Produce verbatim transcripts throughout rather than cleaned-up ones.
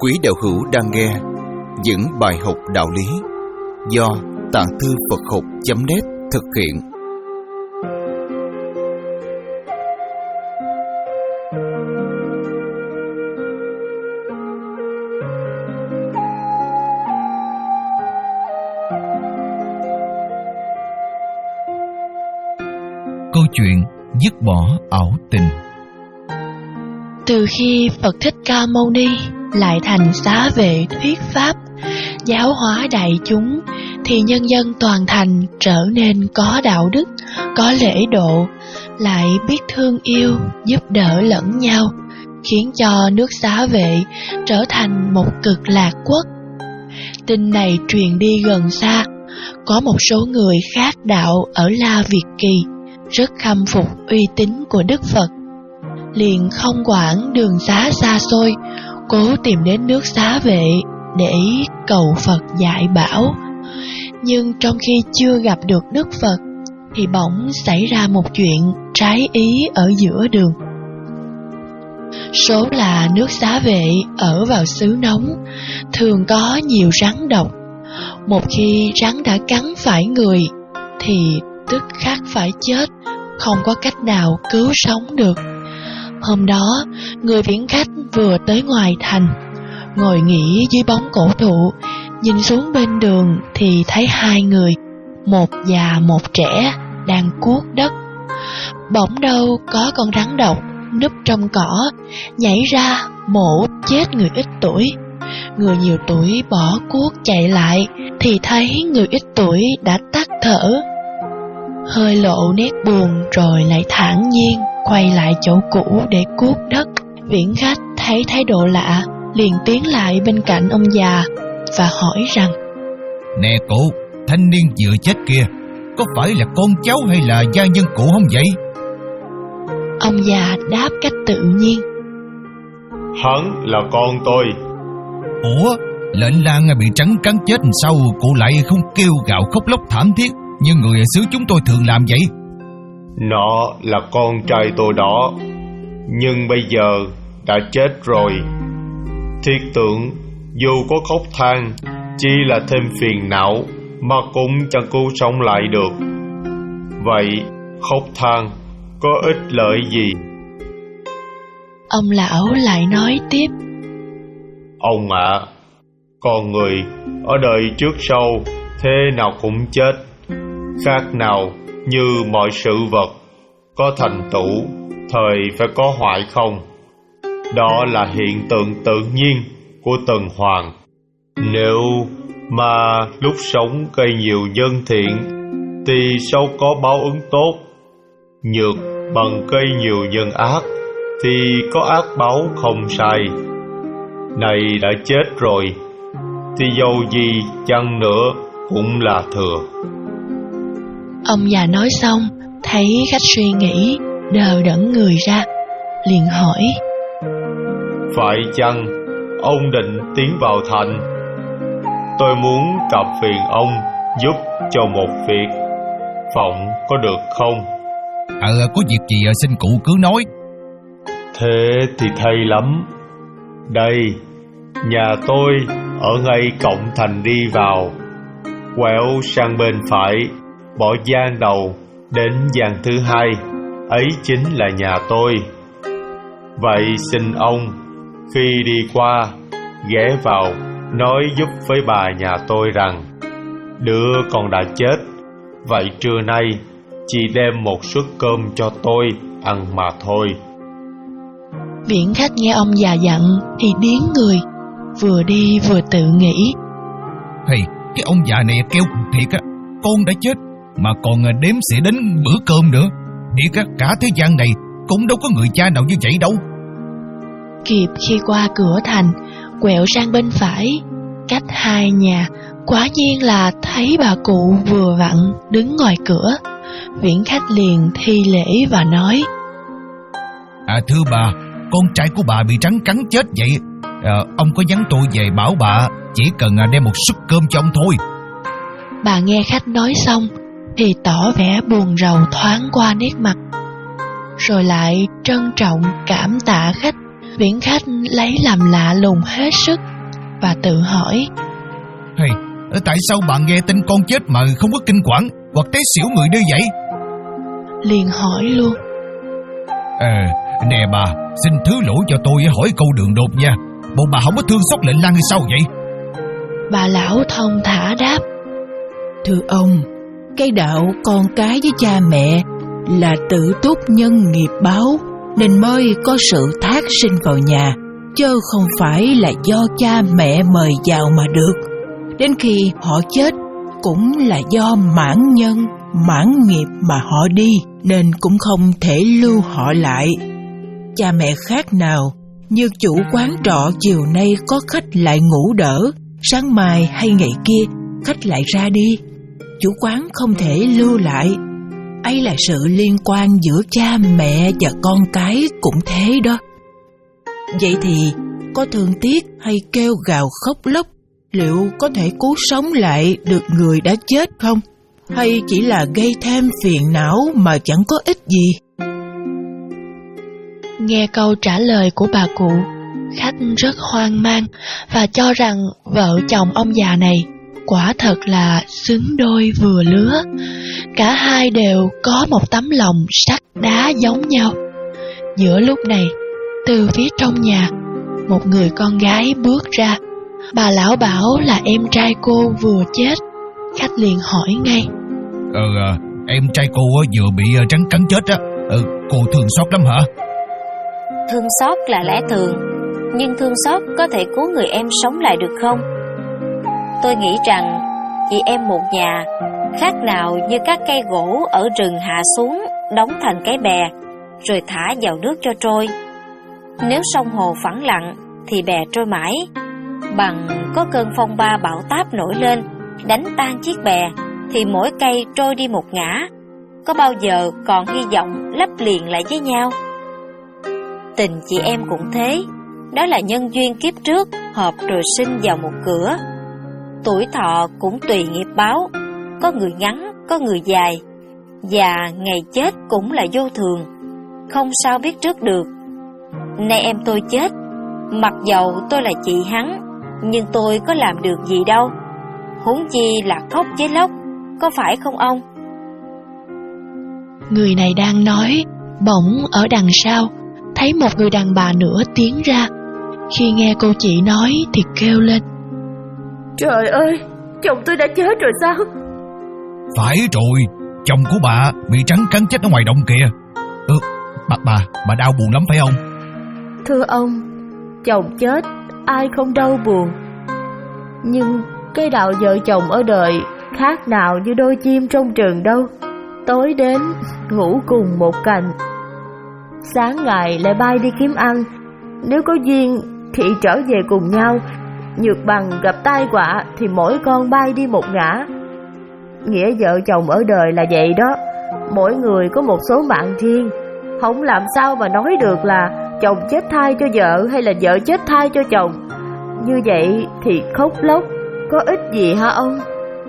Quý đạo hữu đang nghe những bài học đạo lý do Tạng Thư Phật Học chấm net thực hiện. Câu chuyện dứt bỏ ảo tình. Từ khi Phật Thích Ca Mâu Ni lại thành xá vệ thuyết pháp, giáo hóa đại chúng, thì nhân dân toàn thành trở nên có đạo đức, có lễ độ, lại biết thương yêu, giúp đỡ lẫn nhau, khiến cho nước xá vệ trở thành một cực lạc quốc. Tin này truyền đi gần xa, có một số người khác đạo ở La Việt Kỳ rất khâm phục uy tín của Đức Phật, liền không quản đường xá xa xôi, cố tìm đến nước xá vệ để cầu Phật dạy bảo. Nhưng trong khi chưa gặp được Đức Phật, thì bỗng xảy ra một chuyện trái ý ở giữa đường. Số là nước xá vệ ở vào xứ nóng, thường có nhiều rắn độc. Một khi rắn đã cắn phải người, thì tức khắc phải chết, không có cách nào cứu sống được. Hôm đó, người viễn khách vừa tới ngoài thành, ngồi nghỉ dưới bóng cổ thụ, nhìn xuống bên đường thì thấy hai người, một già một trẻ, đang cuốc đất. Bỗng đâu có con rắn độc núp trong cỏ, nhảy ra mổ chết người ít tuổi. Người nhiều tuổi bỏ cuốc chạy lại, thì thấy người ít tuổi đã tắt thở, hơi lộ nét buồn rồi lại thản nhiên quay lại chỗ cũ để cuốc đất. Viễn khách thấy thái độ lạ, liền tiến lại bên cạnh ông già và hỏi rằng: Nè cụ, thanh niên vừa chết kia, có phải là con cháu hay là gia nhân cụ không vậy? Ông già đáp cách tự nhiên: Hắn là con tôi. Ủa, lệnh lang bị trắng cắn chết, sao cụ lại không kêu gào khóc lóc thảm thiết như người ở xứ chúng tôi thường làm vậy? Nó là con trai tôi đó, nhưng bây giờ đã chết rồi. Thiết tưởng dù có khóc than, chỉ là thêm phiền não, mà cũng chẳng cứu sống lại được. Vậy khóc than có ích lợi gì? Ông lão lại nói tiếp: Ông ạ, à, con người ở đời trước sau thế nào cũng chết, khác nào như mọi sự vật, có thành tựu thời phải có hoại không. Đó là hiện tượng tự nhiên của tuần hoàn. Nếu mà lúc sống gây nhiều nhân thiện, thì sau có báo ứng tốt. Nhược bằng gây nhiều nhân ác, thì có ác báo không sai. Này đã chết rồi, thì dầu gì chăng nữa cũng là thừa. Ông già nói xong, thấy khách suy nghĩ, đờ đẫn người ra, liền hỏi: Phải chăng ông định tiến vào thành? Tôi muốn cặp phiền ông giúp cho một việc, phỏng có được không? Ờ, có việc gì xin cụ cứ nói. Thế thì thay lắm. Đây, nhà tôi ở ngay cổng thành đi vào, quẹo sang bên phải, bỏ gian đầu đến gian thứ hai, ấy chính là nhà tôi. Vậy xin ông khi đi qua ghé vào nói giúp với bà nhà tôi rằng đứa con đã chết, vậy trưa nay chỉ đem một suất cơm cho tôi ăn mà thôi. Viễn khách nghe ông già dặn thì điếng người, vừa đi vừa tự nghĩ: Hey, cái ông già này kêu thiệt á, con đã chết mà còn đếm sẽ đến bữa cơm nữa. Thiệt á, cả thế gian này cũng đâu có người cha nào như vậy đâu. Kịp khi qua cửa thành, quẹo sang bên phải, cách hai nhà, quả nhiên là thấy bà cụ vừa vặn đứng ngoài cửa. Viễn khách liền thi lễ và nói: À thưa bà, con trai của bà bị rắn cắn chết vậy. à, Ông có nhắn tôi về bảo bà chỉ cần đem một suất cơm cho ông thôi. Bà nghe khách nói xong thì tỏ vẻ buồn rầu thoáng qua nét mặt, rồi lại trân trọng cảm tạ khách. Viễn khách lấy làm lạ lùng hết sức, và tự hỏi: Hey, tại sao bạn nghe tin con chết mà không có kinh quản hoặc té xỉu người đi vậy? Liền hỏi luôn: Ờ, nè bà, xin thứ lỗi cho tôi hỏi câu đường đột nha. Bộ bà không có thương xót lệnh Lang hay sao vậy? Bà lão thông thả đáp: Thưa ông, cái đạo con cái với cha mẹ là tự túc nhân nghiệp báo, nên mới có sự thác sinh vào nhà, chứ không phải là do cha mẹ mời vào mà được. Đến khi họ chết cũng là do mãn nhân, mãn nghiệp mà họ đi, nên cũng không thể lưu họ lại. Cha mẹ khác nào như chủ quán trọ chiều nay có khách lại ngủ đỡ, sáng mai hay ngày kia khách lại ra đi, chủ quán không thể lưu lại. Ấy là sự liên quan giữa cha mẹ và con cái cũng thế đó. Vậy thì có thương tiếc hay kêu gào khóc lóc, liệu có thể cứu sống lại được người đã chết không? Hay chỉ là gây thêm phiền não mà chẳng có ích gì? Nghe câu trả lời của bà cụ, khách rất hoang mang và cho rằng vợ chồng ông già này quả thật là xứng đôi vừa lứa. Cả hai đều có một tấm lòng sắt đá giống nhau. Giữa lúc này, từ phía trong nhà, một người con gái bước ra. Bà lão bảo là em trai cô vừa chết. Khách liền hỏi ngay: Ờ, em trai cô vừa bị rắn cắn chết á. Ờ, cô thương xót lắm hả? Thương xót là lẽ thường, nhưng thương xót có thể cứu người em sống lại được không? Tôi nghĩ rằng chị em một nhà khác nào như các cây gỗ ở rừng hạ xuống đóng thành cái bè rồi thả vào nước cho trôi. Nếu sông hồ phẳng lặng thì bè trôi mãi, bằng có cơn phong ba bão táp nổi lên đánh tan chiếc bè thì mỗi cây trôi đi một ngả, có bao giờ còn hy vọng lấp liền lại với nhau. Tình chị em cũng thế, đó là nhân duyên kiếp trước hợp rồi sinh vào một cửa. Tuổi thọ cũng tùy nghiệp báo, có người ngắn, có người dài, và ngày chết cũng là vô thường, không sao biết trước được. Nay em tôi chết, mặc dầu tôi là chị hắn, nhưng tôi có làm được gì đâu, huống chi là khóc với lóc, có phải không ông? Người này đang nói, bỗng ở đằng sau thấy một người đàn bà nữa tiến ra. Khi nghe cô chị nói thì kêu lên: Trời ơi, chồng tôi đã chết rồi sao? Phải rồi, chồng của bà bị rắn cắn chết ở ngoài đồng kìa. Ừ, bà, bà, bà đau buồn lắm phải không? Thưa ông, chồng chết ai không đau buồn, nhưng cái đạo vợ chồng ở đời khác nào như đôi chim trong rừng đâu. Tối đến ngủ cùng một cành, sáng ngày lại bay đi kiếm ăn. Nếu có duyên thì trở về cùng nhau, nhược bằng gặp tai họa thì mỗi con bay đi một ngả. Nghĩa vợ chồng ở đời là vậy đó, mỗi người có một số mạng riêng, không làm sao mà nói được là chồng chết thai cho vợ hay là vợ chết thai cho chồng. Như vậy thì khóc lóc có ích gì hả ông?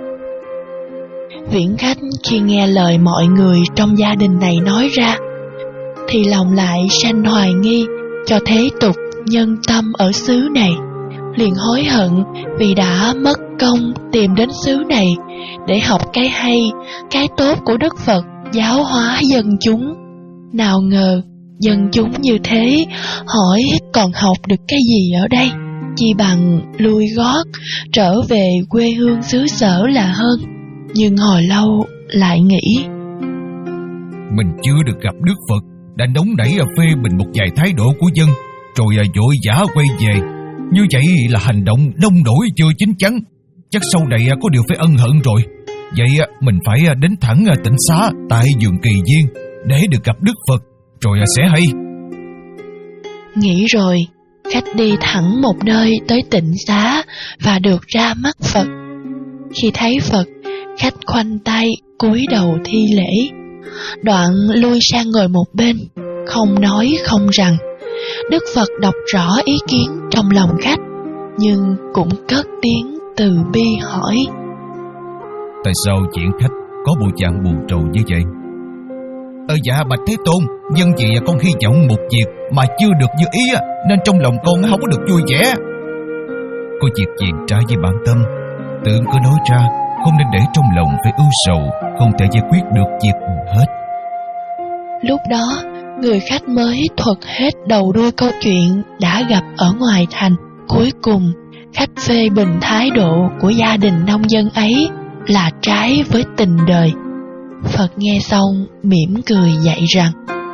Viễn khách khi nghe lời mọi người trong gia đình này nói ra thì lòng lại sanh hoài nghi cho thế tục nhân tâm ở xứ này, liền hối hận vì đã mất công tìm đến xứ này để học cái hay, cái tốt của Đức Phật giáo hóa dân chúng. Nào ngờ dân chúng như thế, hỏi còn học được cái gì ở đây, chi bằng lui gót trở về quê hương xứ sở là hơn. Nhưng hồi lâu lại nghĩ, mình chưa được gặp Đức Phật đã nóng nảy phê bình một vài thái độ của dân, rồi vội vã quay về. Như vậy là hành động nông nổi chưa chín chắn, chắc sau này có điều phải ân hận rồi. Vậy mình phải đến thẳng Tịnh Xá tại vườn Kỳ Viên để được gặp Đức Phật, rồi sẽ hay. Nghĩ rồi, khách đi thẳng một nơi tới Tịnh Xá và được ra mắt Phật. Khi thấy Phật, khách khoanh tay cúi đầu thi lễ, đoạn lui sang ngồi một bên, không nói không rằng. Đức Phật đọc rõ ý kiến trong lòng khách, nhưng cũng cất tiếng từ bi hỏi: Tại sao chuyện khách có bộ dạng buồn rầu như vậy? Ờ dạ bạch Thế Tôn, nhân vì con hy vọng một việc mà chưa được như ý, nên trong lòng con không có được vui vẻ. có việc gì trái với bản tâm, tưởng cứ nói ra, không nên để trong lòng phải ưu sầu, không thể giải quyết được việc hết. Lúc đó, người khách mới thuật hết đầu đuôi câu chuyện đã gặp ở ngoài thành. Cuối cùng, khách phê bình thái độ của gia đình nông dân ấy là trái với tình đời. Phật nghe xong mỉm cười dạy rằng: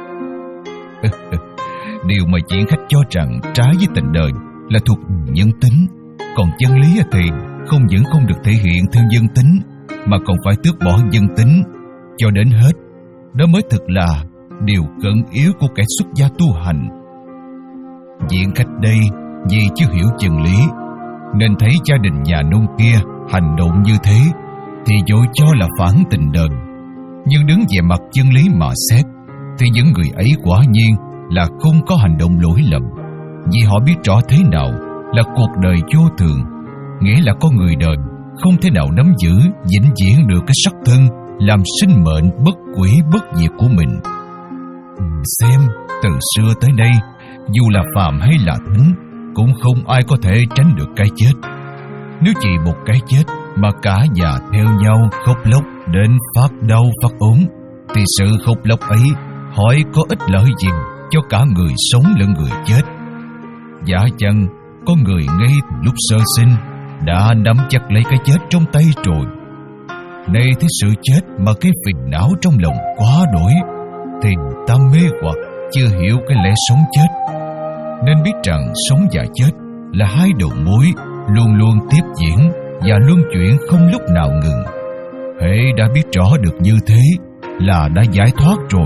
Điều mà diễn khách cho rằng trái với tình đời là thuộc nhân tính, còn chân lý thì không những không được thể hiện theo nhân tính, mà còn phải tước bỏ nhân tính cho đến hết. Đó mới thực là điều cận yếu của kẻ xuất gia tu hành. Diễn khách đây vì chưa hiểu chân lý, nên thấy gia đình nhà nông kia hành động như thế thì vội cho là phản tình đời. Nhưng đứng về mặt chân lý mà xét thì những người ấy quả nhiên là không có hành động lỗi lầm, vì họ biết rõ thế nào là cuộc đời vô thường, nghĩa là con người đời không thể nào nắm giữ vĩnh viễn được cái sắc thân làm sinh mệnh bất quỷ bất diệt của mình. Xem, từ xưa tới nay, dù là phàm hay là thánh, cũng không ai có thể tránh được cái chết. Nếu chỉ một cái chết mà cả nhà theo nhau khóc lóc đến phát đau phát ốm, thì sự khóc lóc ấy hỏi có ích lợi gì cho cả người sống lẫn người chết. Giả chăng có người ngay từ lúc sơ sinh đã nắm chặt lấy cái chết trong tay rồi. Nay thấy sự chết mà cái phiền não trong lòng quá đổi, thì ta mê hoặc chưa hiểu cái lẽ sống chết. Nên biết rằng sống và chết là hai đầu mối luôn luôn tiếp diễn và luân chuyển không lúc nào ngừng. Hễ đã biết rõ được như thế là đã giải thoát rồi.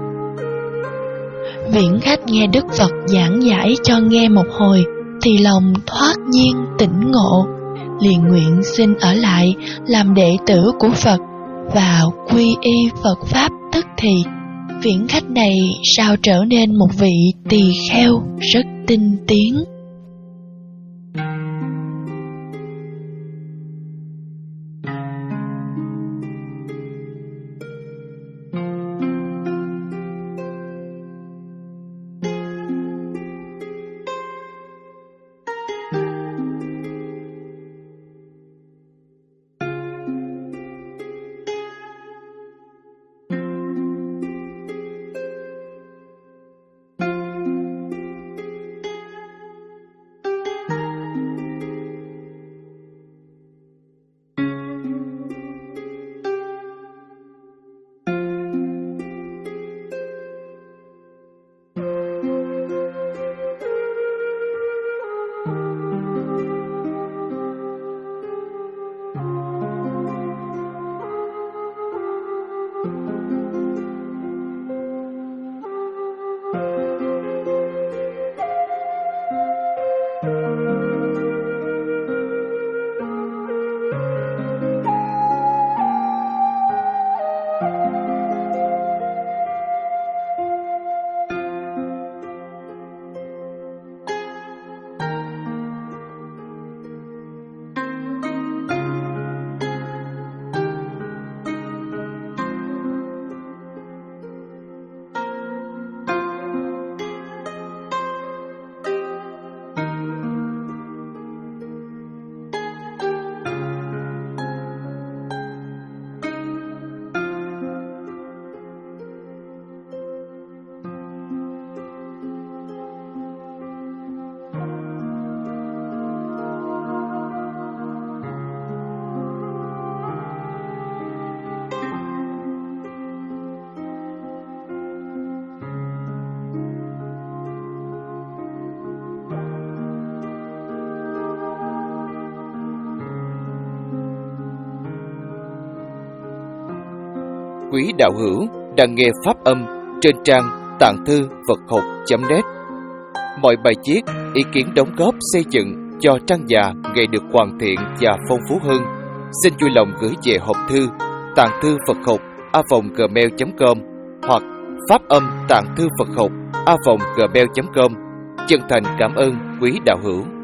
Viễn khách nghe Đức Phật giảng giải cho nghe một hồi thì lòng thoát nhiên tỉnh ngộ, liền nguyện xin ở lại làm đệ tử của Phật và quy y Phật Pháp. Tức thì viễn khách này sao trở nên một vị tỳ kheo rất tinh tiến. Quý đạo hữu đang nghe pháp âm trên trang tạng thư Phật học chấm net. Mọi bài viết, ý kiến đóng góp xây dựng cho trang già ngày được hoàn thiện và phong phú hơn, xin vui lòng gửi về hộp thư tạng thư Phật học a vòng gmail chấm com hoặc pháp âm tạng thư Phật học a vòng gmail chấm com. Chân thành cảm ơn quý đạo hữu.